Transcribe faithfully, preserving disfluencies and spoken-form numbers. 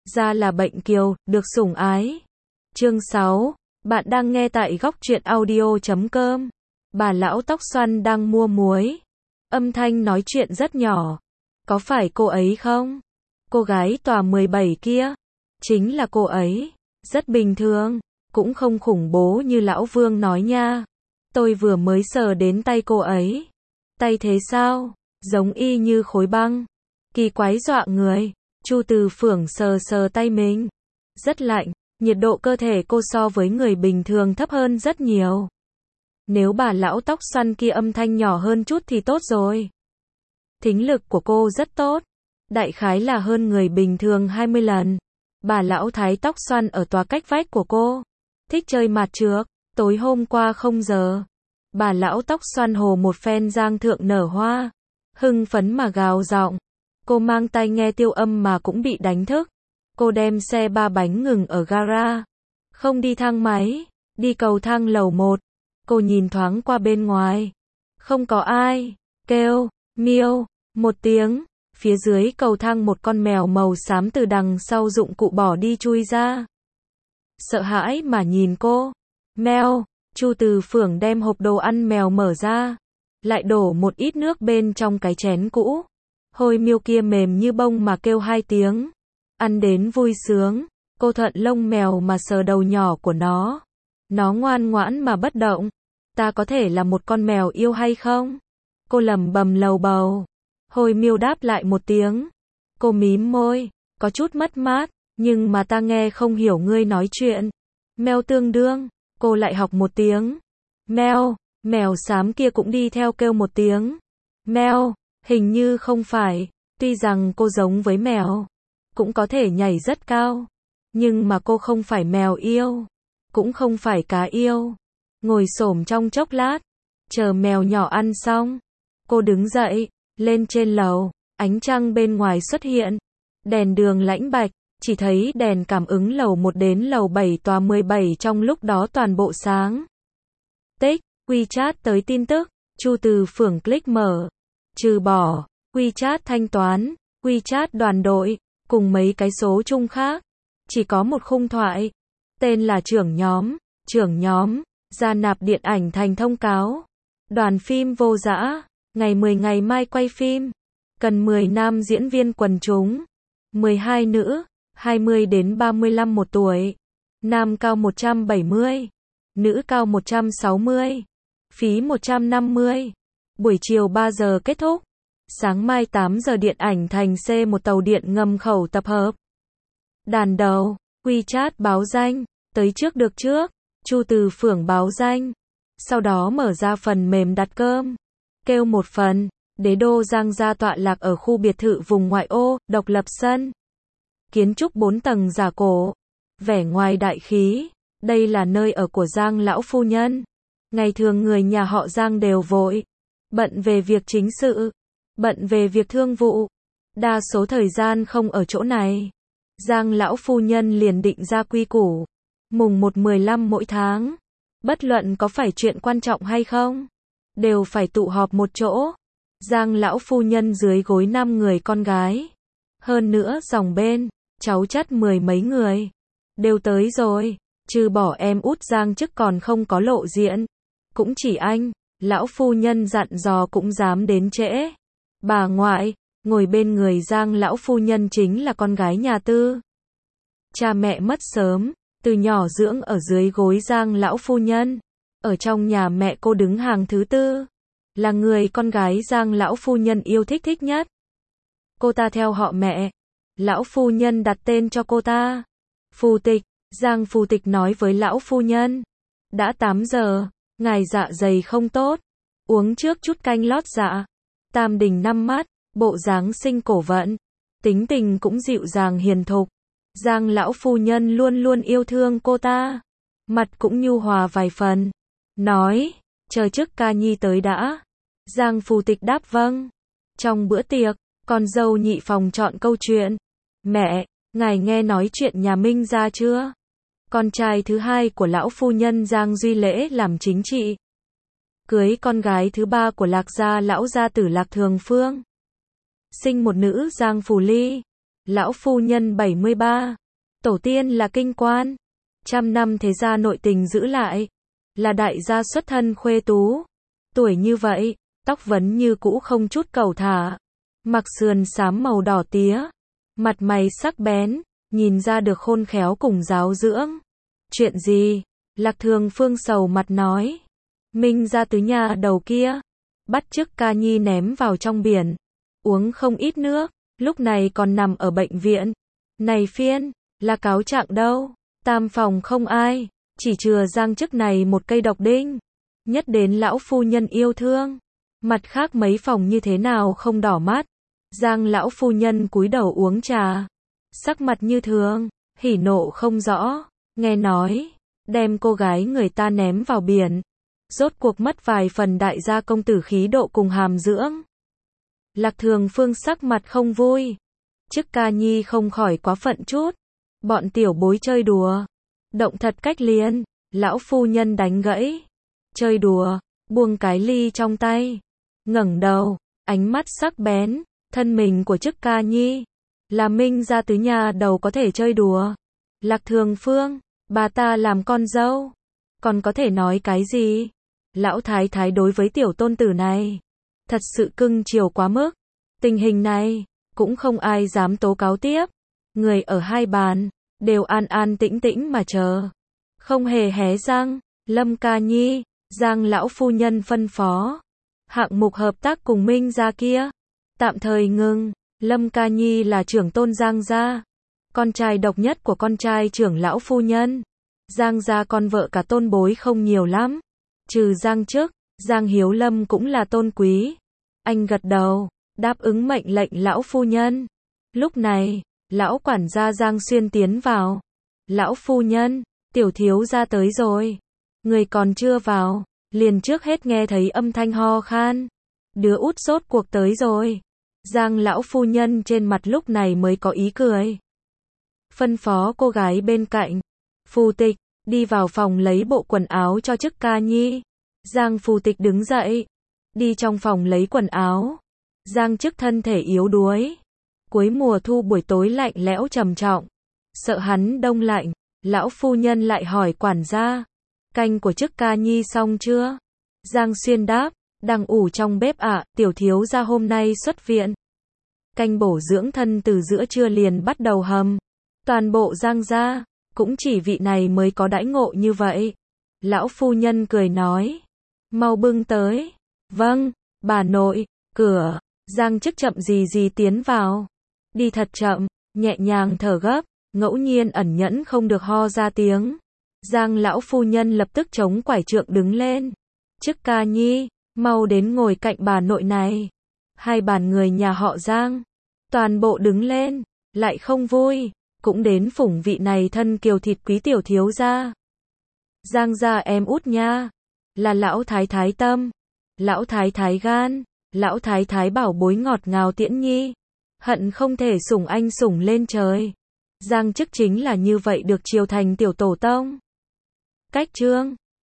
ra là bệnh kiều, được sủng ái. Chương sáu. Bạn đang nghe tại góc truyện audio chấm com. Bà lão tóc xoăn đang mua muối. Âm thanh nói chuyện rất nhỏ. Có phải cô ấy không? Cô gái tòa mười bảy kia. Chính là cô ấy. Rất bình thường. Cũng không khủng bố như lão Vương nói nha. Tôi vừa mới sờ đến tay cô ấy. Tay thế sao? Giống y như khối băng. Kỳ quái dọa người. Chu Từ Phưởng sờ sờ tay mình. Rất lạnh. Nhiệt độ cơ thể cô so với người bình thường thấp hơn rất nhiều. Nếu bà lão tóc xoăn kia âm thanh nhỏ hơn chút thì tốt rồi. Thính lực của cô rất tốt. Đại khái là hơn người bình thường hai mươi lần. Bà lão thái tóc xoăn ở tòa cách vách của cô. Thích chơi mạt trược. Tối hôm qua không giờ. Bà lão tóc xoăn hồ một phen giang thượng nở hoa. Hưng phấn mà gào giọng. Cô mang tai nghe tiêu âm mà cũng bị đánh thức. Cô đem xe ba bánh ngừng ở gara. Không đi thang máy. Đi cầu thang lầu một. Cô nhìn thoáng qua bên ngoài. Không có ai. Kêu. Miêu. Một tiếng. Phía dưới cầu thang một con mèo màu xám từ đằng sau dụng cụ bỏ đi chui ra. Sợ hãi mà nhìn cô. Mèo. Chu Từ Phưởng đem hộp đồ ăn mèo mở ra. Lại đổ một ít nước bên trong cái chén cũ. Hôi miêu kia mềm như bông mà kêu hai tiếng. Ăn đến vui sướng. Cô thuận lông mèo mà sờ đầu nhỏ của nó. Nó ngoan ngoãn mà bất động. Ta có thể là một con mèo yêu hay không? Cô lẩm bẩm lầu bầu. Hôi miêu đáp lại một tiếng. Cô mím môi. Có chút mất mát. Nhưng mà ta nghe không hiểu ngươi nói chuyện. Mèo tương đương. Cô lại học một tiếng. Mèo. Mèo xám kia cũng đi theo kêu một tiếng. Mèo. Hình như không phải. Tuy rằng cô giống với mèo. Cũng có thể nhảy rất cao. Nhưng mà cô không phải mèo yêu. Cũng không phải cá yêu. Ngồi xổm trong chốc lát. Chờ mèo nhỏ ăn xong. Cô đứng dậy. Lên trên lầu. Ánh trăng bên ngoài xuất hiện. Đèn đường lãnh bạch. Chỉ thấy đèn cảm ứng lầu một đến lầu bảy tòa mười bảy trong lúc đó toàn bộ sáng. Tích. WeChat tới tin tức. Chu Từ Phưởng click mở. Trừ bỏ. WeChat thanh toán. WeChat đoàn đội. Cùng mấy cái số chung khác. Chỉ có một khung thoại. Tên là trưởng nhóm. Trưởng nhóm. Ra nạp điện ảnh thành thông cáo. Đoàn phim Vô Dã. Ngày mười ngày mai quay phim. Cần mười nam diễn viên quần chúng. mười hai nữ. hai mươi đến ba mươi lăm một tuổi. Nam cao một trăm bảy mươi. Nữ cao một trăm sáu mươi. Phí một trăm năm mươi. Buổi chiều ba giờ kết thúc. Sáng mai tám giờ điện ảnh thành C một tàu điện ngầm khẩu tập hợp. Đàn đầu. WeChat báo danh. Tới trước được trước. Chu Từ Phưởng báo danh. Sau đó mở ra phần mềm đặt cơm. Kêu một phần. Đế đô Giang gia tọa lạc ở khu biệt thự vùng ngoại ô, độc lập sân. Kiến trúc bốn tầng giả cổ. Vẻ ngoài đại khí. Đây là nơi ở của Giang lão phu nhân. Ngày thường người nhà họ Giang đều vội. Bận về việc chính sự. Bận về việc thương vụ. Đa số thời gian không ở chỗ này. Giang lão phu nhân liền định ra quy củ. Mùng một mười lăm mỗi tháng. Bất luận có phải chuyện quan trọng hay không. Đều phải tụ họp một chỗ. Giang lão phu nhân dưới gối năm người con gái. Hơn nữa dòng bên. Cháu chắt mười mấy người. Đều tới rồi. Trừ bỏ em út Giang chức còn không có lộ diện. Cũng chỉ anh. Lão phu nhân dặn dò cũng dám đến trễ. Bà ngoại. Ngồi bên người Giang lão phu nhân chính là con gái nhà Tư. Cha mẹ mất sớm. Từ nhỏ dưỡng ở dưới gối Giang lão phu nhân. Ở trong nhà mẹ cô đứng hàng thứ tư. Là người con gái Giang lão phu nhân yêu thích thích nhất. Cô ta theo họ mẹ. Lão phu nhân đặt tên cho cô ta. Phù Tịch. Giang Phù Tịch nói với lão phu nhân. Đã tám giờ. Ngài dạ dày không tốt. Uống trước chút canh lót dạ. Tam đỉnh năm mắt. Bộ dáng sinh cổ vận. Tính tình cũng dịu dàng hiền thục. Giang lão phu nhân luôn luôn yêu thương cô ta. Mặt cũng nhu hòa vài phần. Nói. Chờ trước ca nhi tới đã. Giang Phù Tịch đáp vâng. Trong bữa tiệc. Con dâu nhị phòng chọn câu chuyện. Mẹ. Ngài nghe nói chuyện nhà Minh gia chưa? Con trai thứ hai của lão phu nhân Giang Duy Lễ làm chính trị. Cưới con gái thứ ba của Lạc gia lão gia tử Lạc Thường Phương. Sinh một nữ Giang Phù Ly. Lão phu nhân bảy mươi ba. Tổ tiên là kinh quan. Trăm năm thế gia nội tình giữ lại. Là đại gia xuất thân khuê tú. Tuổi như vậy, tóc vấn như cũ không chút cầu thả. Mặc sườn xám màu đỏ tía. Mặt mày sắc bén, nhìn ra được khôn khéo cùng giáo dưỡng. Chuyện gì? Lạc Thường Phương sầu mặt nói. Minh ra tứ nhà đầu kia. Bắt chước ca nhi ném vào trong biển. Uống không ít nước, lúc này còn nằm ở bệnh viện. Này phiên, là cáo trạng đâu? Tam phòng không ai, chỉ chừa Giang chức này một cây độc đinh. Nhất đến lão phu nhân yêu thương. Mặt khác mấy phòng như thế nào không đỏ mắt. Giang lão phu nhân cúi đầu uống trà. Sắc mặt như thường, hỉ nộ không rõ. Nghe nói, đem cô gái người ta ném vào biển. Rốt cuộc mất vài phần đại gia công tử khí độ cùng hàm dưỡng. Lạc Thường Phương sắc mặt không vui. Chức ca nhi không khỏi quá phận chút. Bọn tiểu bối chơi đùa. Động thật cách liền. Lão phu nhân đánh gãy. Chơi đùa, buông cái ly trong tay. Ngẩng đầu, ánh mắt sắc bén. Thân mình của chức ca nhi. Là Minh ra tứ nhà đầu có thể chơi đùa. Lạc Thường Phương, bà ta làm con dâu. Còn có thể nói cái gì? Lão thái thái đối với tiểu tôn tử này. Thật sự cưng chiều quá mức. Tình hình này, cũng không ai dám tố cáo tiếp. Người ở hai bàn, đều an an tĩnh tĩnh mà chờ. Không hề hé răng. Lâm ca nhi, Giang lão phu nhân phân phó. Hạng mục hợp tác cùng Minh gia kia. Tạm thời ngừng. Lâm ca nhi là trưởng tôn Giang gia. Con trai độc nhất của con trai trưởng lão phu nhân. Giang gia con vợ cả tôn bối không nhiều lắm. Trừ Giang chức, Giang Hiếu Lâm cũng là tôn quý. Anh gật đầu, đáp ứng mệnh lệnh lão phu nhân. Lúc này, lão quản gia Giang Xuyên tiến vào. Lão phu nhân, tiểu thiếu gia tới rồi. Người còn chưa vào, liền trước hết nghe thấy âm thanh ho khan. Đứa út sốt cuộc tới rồi. Giang lão phu nhân trên mặt lúc này mới có ý cười. Phân phó cô gái bên cạnh. Phù tịch, đi vào phòng lấy bộ quần áo cho chức ca nhi. Giang phù tịch đứng dậy. Đi trong phòng lấy quần áo. Giang chức thân thể yếu đuối. Cuối mùa thu buổi tối lạnh lẽo trầm trọng. Sợ hắn đông lạnh. Lão phu nhân lại hỏi quản gia. Canh của chức ca nhi xong chưa? Giang Xuyên đáp. Đang ủ trong bếp ạ, à, tiểu thiếu gia hôm nay xuất viện. Canh bổ dưỡng thân từ giữa trưa liền bắt đầu hầm. Toàn bộ Giang gia, cũng chỉ vị này mới có đãi ngộ như vậy. Lão phu nhân cười nói. Mau bưng tới. Vâng, bà nội, cửa. Giang chức chậm gì gì tiến vào. Đi thật chậm, nhẹ nhàng thở gấp, ngẫu nhiên ẩn nhẫn không được ho ra tiếng. Giang lão phu nhân lập tức chống quải trượng đứng lên. Chức ca nhi, mau đến ngồi cạnh bà nội này. Hai bàn người nhà họ Giang. Toàn bộ đứng lên, lại không vui. Cũng đến phủng vị này thân kiều thịt quý tiểu thiếu gia. Giang gia em út nha. Là lão thái thái tâm. Lão thái thái gan. Lão thái thái bảo bối ngọt ngào tiễn nhi. Hận không thể sủng anh sủng lên trời. Giang chức chính là như vậy được chiều thành tiểu tổ tông. Cách chương